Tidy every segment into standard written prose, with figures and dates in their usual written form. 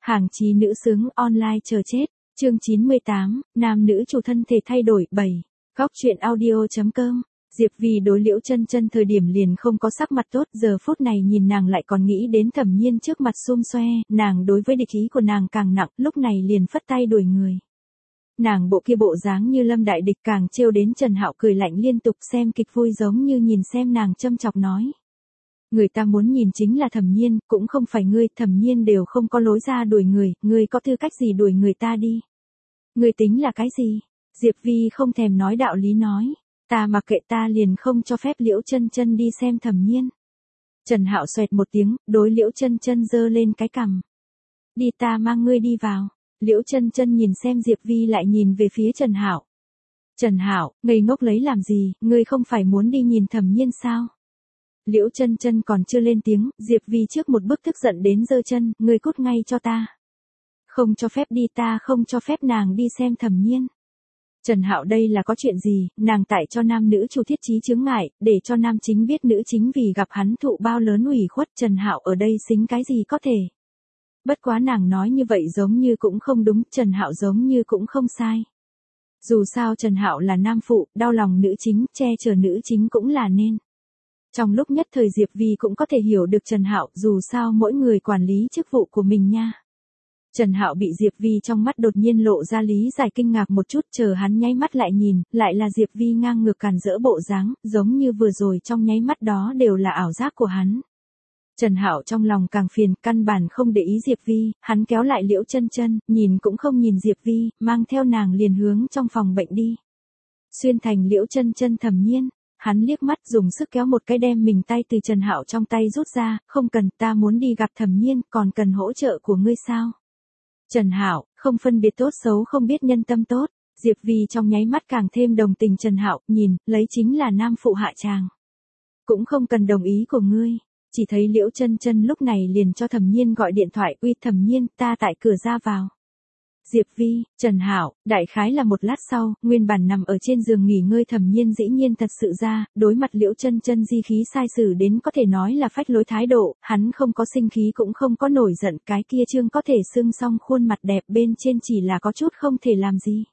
Hàng chí nữ xứng online chờ chết. Chương 98, nam nữ chủ thân thể thay đổi 7. Góc truyện audio.com. Diệp Vi đối Liễu Chân Chân thời điểm liền không có sắc mặt tốt, giờ phút này nhìn nàng lại còn nghĩ đến Thẩm Nhiên trước mặt xum xoe, nàng đối với địch ý của nàng càng nặng, lúc này liền phất tay đuổi người. Nàng bộ kia bộ dáng như lâm đại địch càng trêu đến Trần Hạo cười lạnh liên tục, xem kịch vui giống như nhìn xem nàng châm chọc nói. Người ta muốn nhìn chính là Thẩm Nhiên, cũng không phải ngươi, Thẩm Nhiên đều không có lối ra đuổi người, ngươi có tư cách gì đuổi người ta đi? Ngươi tính là cái gì? Diệp Vi không thèm nói đạo lý nói, ta mặc kệ, ta liền không cho phép Liễu Chân Chân đi xem Thẩm Nhiên. Trần Hạo xoẹt một tiếng, đối Liễu Chân Chân giơ lên cái cằm. Đi, ta mang ngươi đi vào. Liễu Chân Chân nhìn xem Diệp Vi lại nhìn về phía Trần Hạo. Trần Hạo, ngây ngốc lấy làm gì, ngươi không phải muốn đi nhìn Thẩm Nhiên sao? Liễu Chân Chân còn chưa lên tiếng, Diệp Vi trước một bước tức giận đến giơ chân, ngươi cút ngay cho ta. Không cho phép đi, ta không cho phép nàng đi xem Thẩm Nhiên. Trần Hạo, đây là có chuyện gì, nàng tại cho nam nữ chủ thiết trí chướng ngại, để cho nam chính biết nữ chính vì gặp hắn thụ bao lớn ủy khuất, Trần Hạo ở đây xính cái gì có thể. Bất quá nàng nói như vậy giống như cũng không đúng, Trần Hạo giống như cũng không sai. Dù sao Trần Hạo là nam phụ, đau lòng nữ chính, che chở nữ chính cũng là nên. Trong lúc nhất thời Diệp Vi cũng có thể hiểu được Trần Hạo, dù sao mỗi người quản lý chức vụ của mình nha. Trần Hạo bị Diệp Vi trong mắt đột nhiên lộ ra lý giải kinh ngạc một chút, chờ hắn nháy mắt lại nhìn, lại là Diệp Vi ngang ngược càn rỡ bộ dáng, giống như vừa rồi trong nháy mắt đó đều là ảo giác của hắn. Trần Hạo trong lòng càng phiền, căn bản không để ý Diệp Vi, hắn kéo lại Liễu Chân Chân, nhìn cũng không nhìn Diệp Vi, mang theo nàng liền hướng trong phòng bệnh đi. Xuyên thành Liễu Chân Chân Thẩm Nhiên, hắn liếc mắt dùng sức kéo một cái đem mình tay từ Trần Hạo trong tay rút ra, không cần, ta muốn đi gặp Thẩm Nhiên, còn cần hỗ trợ của ngươi sao? Trần Hạo, không phân biệt tốt xấu, không biết nhân tâm tốt. Diệp Vi trong nháy mắt càng thêm đồng tình Trần Hạo, nhìn, lấy chính là nam phụ hạ tràng. Cũng không cần đồng ý của ngươi. Chỉ thấy Liễu Chân Chân lúc này liền cho Thẩm Nhiên gọi điện thoại, uy Thẩm Nhiên, ta tại cửa ra vào. Diệp Vi, Trần Hạo, đại khái là một lát sau, nguyên bản nằm ở trên giường nghỉ ngơi Thẩm Nhiên dĩ nhiên thật sự ra, đối mặt Liễu Chân Chân di khí sai sử đến có thể nói là phách lối thái độ, hắn không có sinh khí cũng không có nổi giận, cái kia trương có thể xưng xong khuôn mặt đẹp bên trên chỉ là có chút không thể làm gì.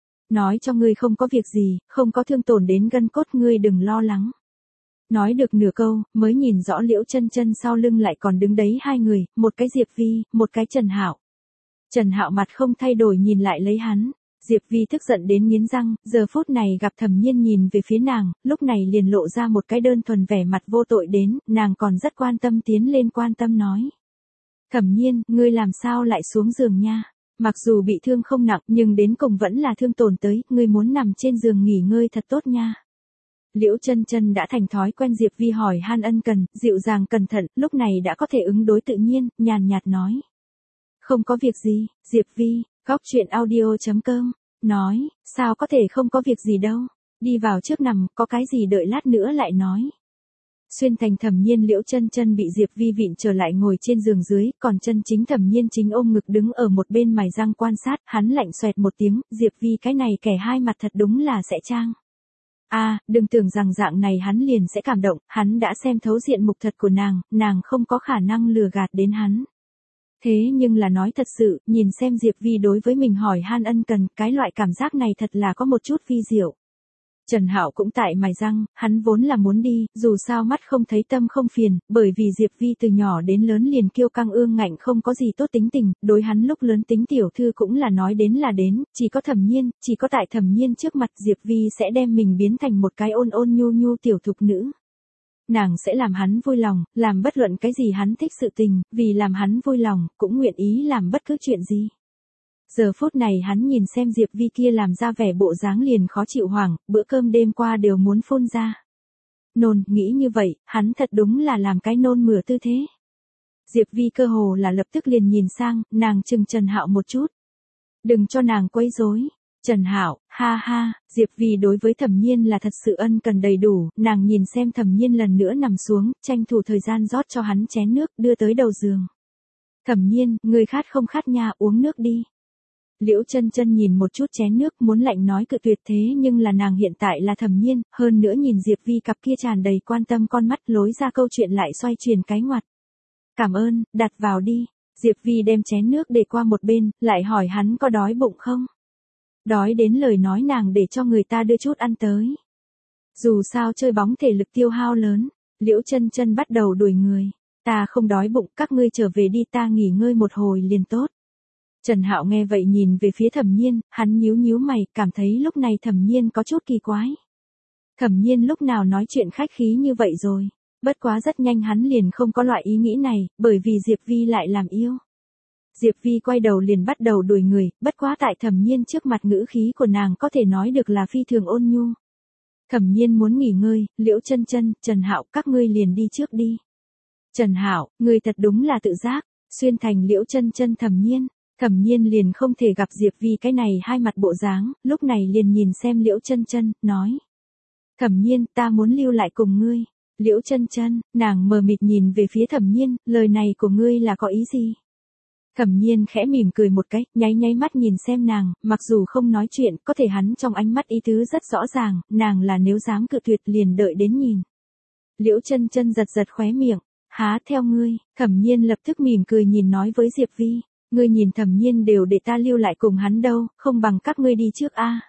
Nói cho ngươi không có việc gì, không có thương tổn đến gân cốt, ngươi đừng lo lắng. Nói được nửa câu, mới nhìn rõ Liễu Chân Chân sau lưng lại còn đứng đấy hai người, một cái Diệp Vi, một cái Trần Hạo. Trần Hạo mặt không thay đổi nhìn lại lấy hắn, Diệp Vi tức giận đến nghiến răng, giờ phút này gặp Thẩm Nhiên nhìn về phía nàng, lúc này liền lộ ra một cái đơn thuần vẻ mặt vô tội đến, nàng còn rất quan tâm tiến lên quan tâm nói. Thẩm Nhiên, ngươi làm sao lại xuống giường nha? Mặc dù bị thương không nặng nhưng đến cùng vẫn là thương tổn tới, ngươi muốn nằm trên giường nghỉ ngơi thật tốt nha. Liễu Chân Chân đã thành thói quen Diệp Vi hỏi han ân cần, dịu dàng cẩn thận, lúc này đã có thể ứng đối tự nhiên, nhàn nhạt nói. Không có việc gì, Diệp Vi, góc truyện audio.com, nói, sao có thể không có việc gì đâu, đi vào trước nằm, có cái gì đợi lát nữa lại nói. Xuyên thành Thẩm Nhiên Liễu Chân Chân bị Diệp Vi vịn trở lại ngồi trên giường dưới, còn chân chính Thẩm Nhiên chính ôm ngực đứng ở một bên mài răng quan sát, hắn lạnh xoẹt một tiếng, Diệp Vi cái này kẻ hai mặt thật đúng là sẽ trang. Đừng tưởng rằng dạng này hắn liền sẽ cảm động, hắn đã xem thấu diện mục thật của nàng không có khả năng lừa gạt đến hắn. Thế nhưng là nói thật sự, nhìn xem Diệp Vi đối với mình hỏi han ân cần, cái loại cảm giác này thật là có một chút vi diệu. Trần Hạo cũng tại mài răng, hắn vốn là muốn đi, dù sao mắt không thấy tâm không phiền, bởi vì Diệp Vi từ nhỏ đến lớn liền kiêu căng ương ngạnh không có gì tốt tính tình, đối hắn lúc lớn tính tiểu thư cũng là nói đến là đến, chỉ có Thẩm Nhiên, chỉ có tại Thẩm Nhiên trước mặt Diệp Vi sẽ đem mình biến thành một cái ôn ôn nhu nhu tiểu thục nữ. Nàng sẽ làm hắn vui lòng, làm bất luận cái gì hắn thích sự tình, vì làm hắn vui lòng, cũng nguyện ý làm bất cứ chuyện gì. Giờ phút này hắn nhìn xem Diệp Vi kia làm ra vẻ bộ dáng liền khó chịu hoảng, bữa cơm đêm qua đều muốn phun ra. Nôn, nghĩ như vậy, hắn thật đúng là làm cái nôn mửa tư thế. Diệp Vi cơ hồ là lập tức liền nhìn sang, nàng chừng Trần Hạo một chút. Đừng cho nàng quấy rối. Trần Hạo, ha ha, Diệp Vi đối với Thẩm Nhiên là thật sự ân cần đầy đủ, nàng nhìn xem Thẩm Nhiên lần nữa nằm xuống, tranh thủ thời gian rót cho hắn chén nước, đưa tới đầu giường. Thẩm Nhiên, ngươi khát không khát nha, uống nước đi. Liễu Chân Chân nhìn một chút chén nước, muốn lạnh nói cự tuyệt, thế nhưng là nàng hiện tại là Thẩm Nhiên, hơn nữa nhìn Diệp Vi cặp kia tràn đầy quan tâm con mắt, lối ra câu chuyện lại xoay chuyển cái ngoặt. Cảm ơn, đặt vào đi. Diệp Vi đem chén nước để qua một bên, lại hỏi hắn có đói bụng không? Đói đến lời nói nàng để cho người ta đưa chút ăn tới. Dù sao chơi bóng thể lực tiêu hao lớn, Liễu Chân Chân bắt đầu đuổi người. Ta không đói bụng, các ngươi trở về đi, ta nghỉ ngơi một hồi liền tốt. Trần Hạo nghe vậy nhìn về phía Thẩm Nhiên, hắn nhíu nhíu mày, cảm thấy lúc này Thẩm Nhiên có chút kỳ quái. Thẩm Nhiên lúc nào nói chuyện khách khí như vậy rồi, bất quá rất nhanh hắn liền không có loại ý nghĩ này, bởi vì Diệp Vi lại làm yêu. Diệp Vi quay đầu liền bắt đầu đuổi người, bất quá tại Thẩm Nhiên trước mặt ngữ khí của nàng có thể nói được là phi thường ôn nhu. Thẩm Nhiên muốn nghỉ ngơi, Liễu Chân Chân, Trần Hạo các ngươi liền đi trước đi. Trần Hạo, ngươi thật đúng là tự giác, xuyên thành Liễu Chân Chân Thẩm Nhiên liền không thể gặp Diệp Vi cái này hai mặt bộ dáng, lúc này liền nhìn xem Liễu Chân Chân, nói. Thẩm Nhiên, ta muốn lưu lại cùng ngươi. Liễu Chân Chân, nàng mờ mịt nhìn về phía Thẩm Nhiên, lời này của ngươi là có ý gì? Thẩm Nhiên khẽ mỉm cười một cái, nháy nháy mắt nhìn xem nàng, mặc dù không nói chuyện, có thể hắn trong ánh mắt ý tứ rất rõ ràng, nàng là nếu dám cự tuyệt liền đợi đến nhìn. Liễu Chân Chân giật giật khóe miệng, há theo ngươi, Thẩm Nhiên lập tức mỉm cười nhìn nói với Diệp Vi, ngươi nhìn Thẩm Nhiên đều để ta lưu lại cùng hắn đâu, không bằng các ngươi đi trước a.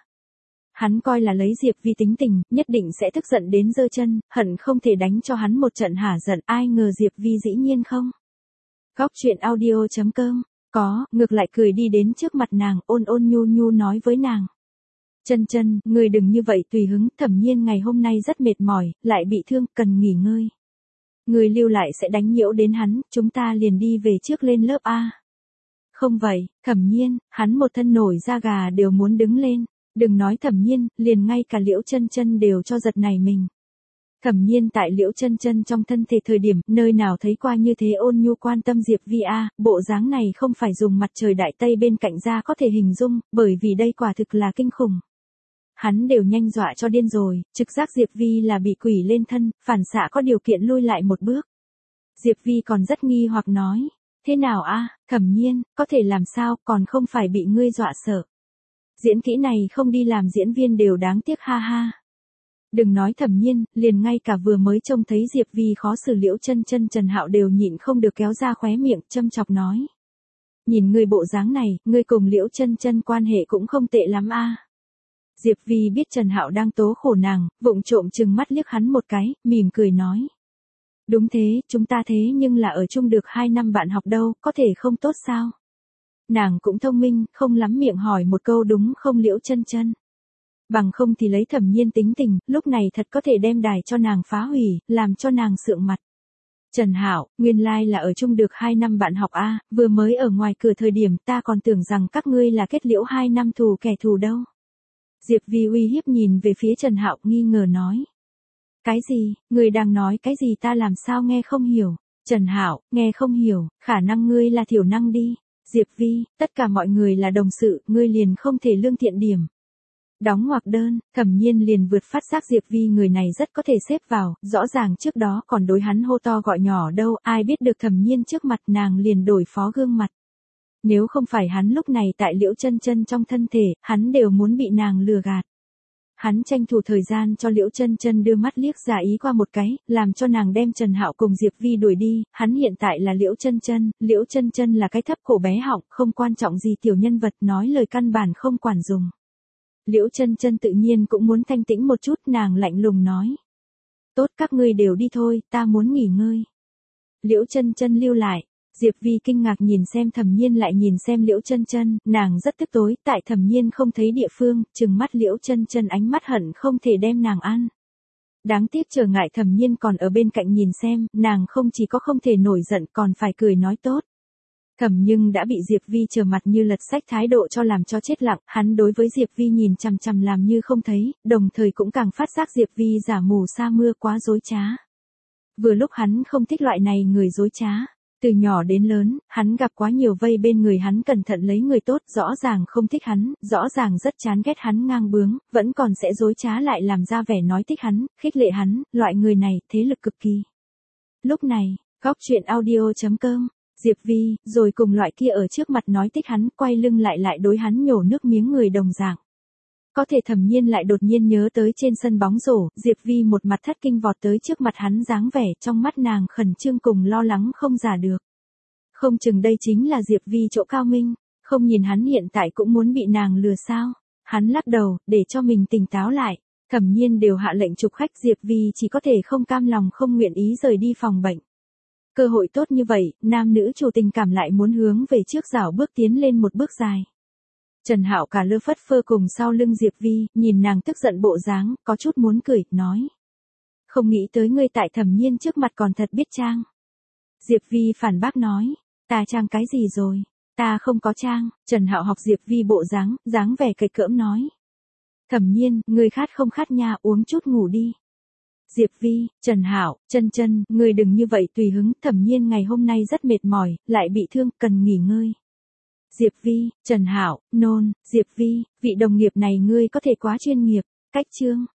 Hắn coi là lấy Diệp Vi tính tình, nhất định sẽ tức giận đến giơ chân, hận không thể đánh cho hắn một trận hả giận, ai ngờ Diệp Vi dĩ nhiên không. Góc truyện audio.com, có, ngược lại cười đi đến trước mặt nàng, ôn ôn nhu nhu nói với nàng. Chân Chân, ngươi đừng như vậy tùy hứng, Thẩm Nhiên ngày hôm nay rất mệt mỏi, lại bị thương, cần nghỉ ngơi. Ngươi lưu lại sẽ đánh nhiễu đến hắn, chúng ta liền đi về trước lên lớp A. Không vậy, Thẩm Nhiên, hắn một thân nổi da gà đều muốn đứng lên, đừng nói Thẩm Nhiên, liền ngay cả Liễu Chân Chân đều cho giật nảy mình. Thẩm Nhiên tại Liễu Chân Chân trong thân thể thời điểm, nơi nào thấy qua như thế ôn nhu quan tâm Diệp Vi a, bộ dáng này không phải dùng mặt trời đại tây bên cạnh ra có thể hình dung, bởi vì đây quả thực là kinh khủng. Hắn đều nhanh dọa cho điên rồi, trực giác Diệp Vi là bị quỷ lên thân, phản xạ có điều kiện lui lại một bước. Diệp Vi còn rất nghi hoặc nói, thế nào a, Thẩm Nhiên, có thể làm sao, còn không phải bị ngươi dọa sợ. Diễn kỹ này không đi làm diễn viên đều đáng tiếc ha ha. Đừng nói Thẩm Nhiên, liền ngay cả vừa mới trông thấy Diệp Vi khó xử Liễu Chân Chân Trần Hạo đều nhịn không được kéo ra khóe miệng, châm chọc nói. Nhìn ngươi bộ dáng này, ngươi cùng Liễu Chân Chân quan hệ cũng không tệ lắm a. Diệp Vi biết Trần Hạo đang tố khổ nàng, vụng trộm trừng mắt liếc hắn một cái, mỉm cười nói. Đúng thế, chúng ta thế nhưng là ở chung được 2 năm bạn học đâu, có thể không tốt sao? Nàng cũng thông minh, không lắm miệng hỏi một câu đúng không Liễu Chân Chân. Bằng không thì lấy Thẩm Nhiên tính tình, lúc này thật có thể đem đài cho nàng phá hủy, làm cho nàng sượng mặt. Trần Hạo, nguyên lai là ở chung được 2 năm bạn học a, vừa mới ở ngoài cửa thời điểm ta còn tưởng rằng các ngươi là kết liễu 2 năm thù kẻ thù đâu. Diệp Vi uy hiếp nhìn về phía Trần Hạo nghi ngờ nói. Cái gì, ngươi đang nói cái gì ta làm sao nghe không hiểu. Trần Hạo, nghe không hiểu, khả năng ngươi là thiểu năng đi. Diệp Vi, tất cả mọi người là đồng sự, ngươi liền không thể lương thiện điểm. Đóng ngoặc đơn, Thẩm Nhiên liền vượt phát giác Diệp Vi người này rất có thể xếp vào, rõ ràng trước đó còn đối hắn hô to gọi nhỏ đâu, ai biết được Thẩm Nhiên trước mặt nàng liền đổi phó gương mặt. Nếu không phải hắn lúc này tại Liễu Chân Chân trong thân thể, hắn đều muốn bị nàng lừa gạt. Hắn tranh thủ thời gian cho Liễu Chân Chân đưa mắt liếc ra ý qua một cái, làm cho nàng đem Trần Hạo cùng Diệp Vi đuổi đi, hắn hiện tại là Liễu Chân Chân là cái thấp cổ bé họng, không quan trọng gì tiểu nhân vật, nói lời căn bản không quản dùng. Liễu Chân Chân tự nhiên cũng muốn thanh tĩnh một chút, nàng lạnh lùng nói. Tốt các ngươi đều đi thôi, ta muốn nghỉ ngơi. Liễu Chân Chân lưu lại. Diệp Vi kinh ngạc nhìn xem Thẩm Nhiên lại nhìn xem Liễu Chân Chân, nàng rất tức tối, tại Thẩm Nhiên không thấy địa phương, trừng mắt Liễu Chân Chân ánh mắt hận không thể đem nàng ăn. Đáng tiếc trở ngại Thẩm Nhiên còn ở bên cạnh nhìn xem, nàng không chỉ có không thể nổi giận còn phải cười nói tốt. Thẩm nhưng đã bị Diệp Vi trở mặt như lật sách thái độ cho làm cho chết lặng, hắn đối với Diệp Vi nhìn chằm chằm làm như không thấy, đồng thời cũng càng phát giác Diệp Vi giả mù sa mưa quá dối trá. Vừa lúc hắn không thích loại này người dối trá. Từ nhỏ đến lớn, hắn gặp quá nhiều vây bên người hắn cẩn thận lấy người tốt, rõ ràng không thích hắn, rõ ràng rất chán ghét hắn ngang bướng, vẫn còn sẽ dối trá lại làm ra vẻ nói thích hắn, khích lệ hắn, loại người này, thế lực cực kỳ. Lúc này, góc truyện audio.com, Diệp Vi, rồi cùng loại kia ở trước mặt nói thích hắn, quay lưng lại đối hắn nhổ nước miếng người đồng dạng. Có thể Thẩm Nhiên lại đột nhiên nhớ tới trên sân bóng rổ, Diệp Vi một mặt thất kinh vọt tới trước mặt hắn dáng vẻ trong mắt nàng khẩn trương cùng lo lắng không giả được. Không chừng đây chính là Diệp Vi chỗ cao minh, không nhìn hắn hiện tại cũng muốn bị nàng lừa sao. Hắn lắc đầu, để cho mình tỉnh táo lại. Thẩm Nhiên đều hạ lệnh chụp khách, Diệp Vi chỉ có thể không cam lòng không nguyện ý rời đi phòng bệnh. Cơ hội tốt như vậy, nam nữ chủ tình cảm lại muốn hướng về trước rảo bước tiến lên một bước dài. Trần Hạo cả lơ phất phơ cùng sau lưng Diệp Vi, nhìn nàng tức giận bộ dáng, có chút muốn cười, nói. Không nghĩ tới ngươi tại Thẩm Nhiên trước mặt còn thật biết trang. Diệp Vi phản bác nói, ta trang cái gì rồi, ta không có trang. Trần Hạo học Diệp Vi bộ dáng vẻ cậy cỡm nói. Thẩm Nhiên, ngươi khát không khát nha, uống chút ngủ đi. Diệp Vi, Trần Hạo, chân, ngươi đừng như vậy tùy hứng, Thẩm Nhiên ngày hôm nay rất mệt mỏi, lại bị thương, cần nghỉ ngơi. Diệp Vi, Trần Hạo, nôn, Diệp Vi, vị đồng nghiệp này ngươi có thể quá chuyên nghiệp, cách chương.